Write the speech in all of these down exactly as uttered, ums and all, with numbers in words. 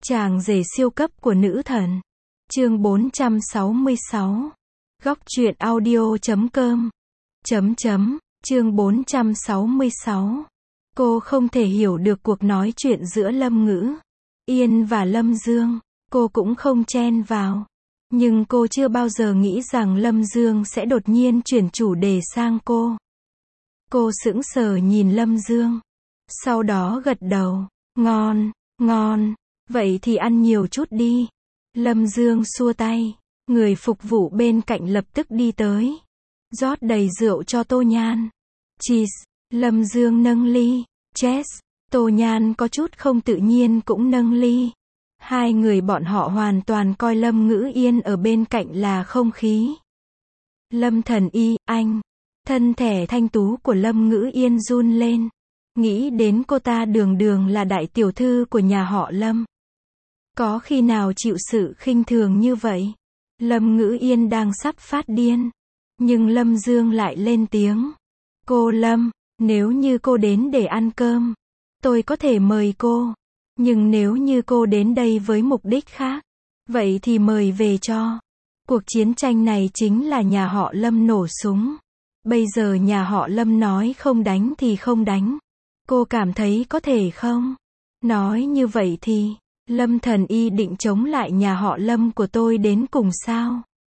Chàng rể siêu cấp của nữ thần. Chương bốn trăm sáu mươi sáu. Góc truyện audio chấm com. Chấm chấm, chương bốn trăm sáu mươi sáu. Cô không thể hiểu được cuộc nói chuyện giữa Lâm Ngữ Yên và Lâm Dương. Cô cũng không chen vào. Nhưng cô chưa bao giờ nghĩ rằng Lâm Dương sẽ đột nhiên chuyển chủ đề sang cô. Cô sững sờ nhìn Lâm Dương. Sau đó gật đầu. Ngon, ngon. Vậy thì ăn nhiều chút đi. Lâm Dương xua tay. Người phục vụ bên cạnh lập tức đi tới. Rót đầy rượu cho Tô Nhan. Cheers. Lâm Dương nâng ly. Cheers. Tô Nhan có chút không tự nhiên cũng nâng ly. Hai người bọn họ hoàn toàn coi Lâm Ngữ Yên ở bên cạnh là không khí. Lâm Thần Y, anh. Thân thể thanh tú của Lâm Ngữ Yên run lên. Nghĩ đến cô ta đường đường là đại tiểu thư của nhà họ Lâm. Có khi nào chịu sự khinh thường như vậy? Lâm Ngữ Yên đang sắp phát điên. Nhưng Lâm Dương lại lên tiếng. Cô Lâm, nếu như cô đến để ăn cơm, tôi có thể mời cô. Nhưng nếu như cô đến đây với mục đích khác, vậy thì mời về cho. Cuộc chiến tranh này chính là nhà họ Lâm nổ súng. Bây giờ nhà họ Lâm nói không đánh thì không đánh. Cô cảm thấy có thể không? Nói như vậy thì, Lâm Thần Y định chống lại nhà họ Lâm của tôi đến cùng sao?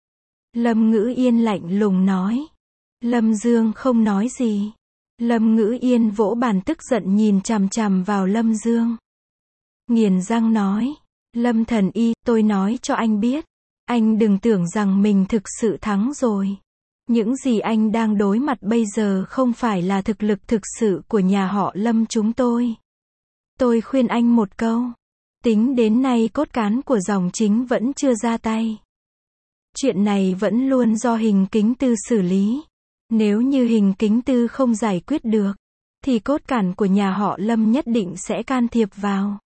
Lâm Ngữ Yên lạnh lùng nói. Lâm Dương không nói gì. Lâm Ngữ Yên vỗ bàn tức giận nhìn chằm chằm vào Lâm Dương. Nghiền răng nói. Lâm Thần Y, tôi nói cho anh biết. Anh đừng tưởng rằng mình thực sự thắng rồi. Những gì anh đang đối mặt bây giờ không phải là thực lực thực sự của nhà họ Lâm chúng tôi. Tôi khuyên anh một câu. Tính đến nay cốt cán của dòng chính vẫn chưa ra tay. Chuyện này vẫn luôn do Hình Kính Tư xử lý. Nếu như Hình Kính Tư không giải quyết được, thì cốt cán của nhà họ Lâm nhất định sẽ can thiệp vào.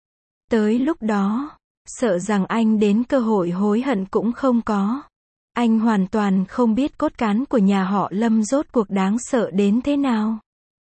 Tới lúc đó, sợ rằng anh đến cơ hội hối hận cũng không có. Anh hoàn toàn không biết cốt cán của nhà họ Lâm rốt cuộc đáng sợ đến thế nào.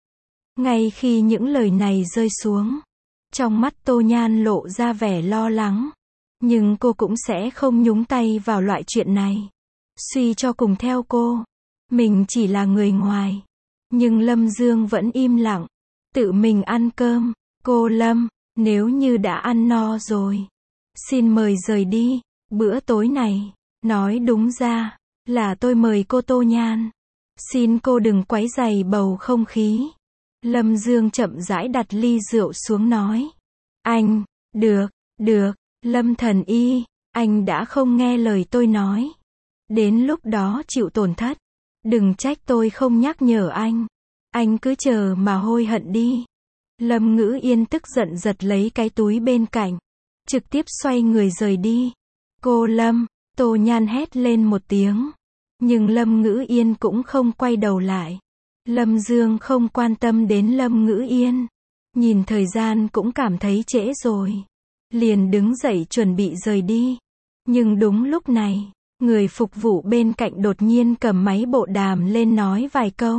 Ngay khi những lời này rơi xuống, trong mắt Tô Nhan lộ ra vẻ lo lắng. Nhưng cô cũng sẽ không nhúng tay vào loại chuyện này. Suy cho cùng theo cô, mình chỉ là người ngoài. Nhưng Lâm Dương vẫn im lặng, tự mình ăn cơm. Cô Lâm, nếu như đã ăn no rồi, xin mời rời đi. Bữa tối này, nói đúng ra, là tôi mời cô Tô Nhan. Xin cô đừng quấy rầy bầu không khí. Lâm Dương chậm rãi đặt ly rượu xuống nói. Anh, được, được, Lâm Thần Y, anh đã không nghe lời tôi nói. Đến lúc đó chịu tổn thất. Đừng trách tôi không nhắc nhở anh. Anh cứ chờ mà hối hận đi. Lâm Ngữ Yên tức giận giật lấy cái túi bên cạnh. Trực tiếp xoay người rời đi. Cô Lâm, Tô Nhan hét lên một tiếng. Nhưng Lâm Ngữ Yên cũng không quay đầu lại. Lâm Dương không quan tâm đến Lâm Ngữ Yên. Nhìn thời gian cũng cảm thấy trễ rồi. Liền đứng dậy chuẩn bị rời đi. Nhưng đúng lúc này, người phục vụ bên cạnh đột nhiên cầm máy bộ đàm lên nói vài câu.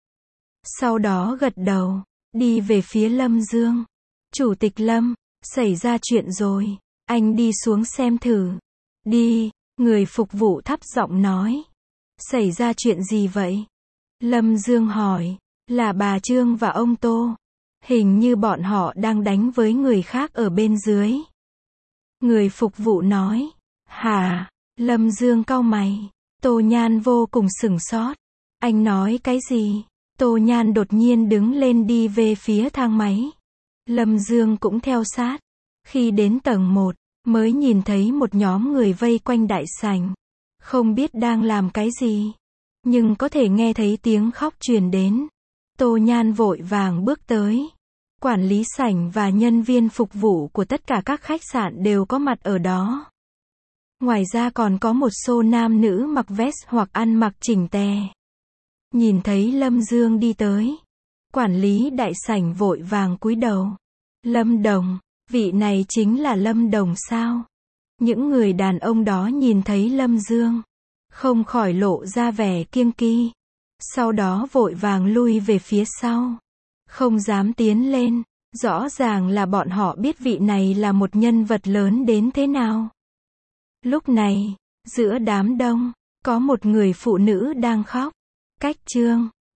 Sau đó gật đầu, đi về phía Lâm Dương. Chủ tịch Lâm, xảy ra chuyện rồi. Anh đi xuống xem thử. Đi, người phục vụ thấp giọng nói. Xảy ra chuyện gì vậy? Lâm Dương hỏi. Là bà Trương và ông Tô. Hình như bọn họ đang đánh với người khác ở bên dưới. Người phục vụ nói. Hả? Lâm Dương cau mày. Tô Nhan vô cùng sửng sốt. Anh nói cái gì? Tô Nhan đột nhiên đứng lên đi về phía thang máy. Lâm Dương cũng theo sát. Khi đến tầng một, mới nhìn thấy một nhóm người vây quanh đại sảnh. Không biết đang làm cái gì. Nhưng có thể nghe thấy tiếng khóc truyền đến. Tô Nhan vội vàng bước tới. Quản lý sảnh và nhân viên phục vụ của tất cả các khách sạn đều có mặt ở đó. Ngoài ra còn có một số nam nữ mặc vest hoặc ăn mặc chỉnh tề. Nhìn thấy Lâm Dương đi tới, quản lý đại sảnh vội vàng cúi đầu. Lâm Đồng, vị này chính là Lâm Đồng sao? Những người đàn ông đó nhìn thấy Lâm Dương, không khỏi lộ ra vẻ kiêng kỵ. Sau đó vội vàng lui về phía sau. Không dám tiến lên. Rõ ràng là bọn họ biết vị này là một nhân vật lớn đến thế nào. Lúc này, giữa đám đông, có một người phụ nữ đang khóc. Cách chương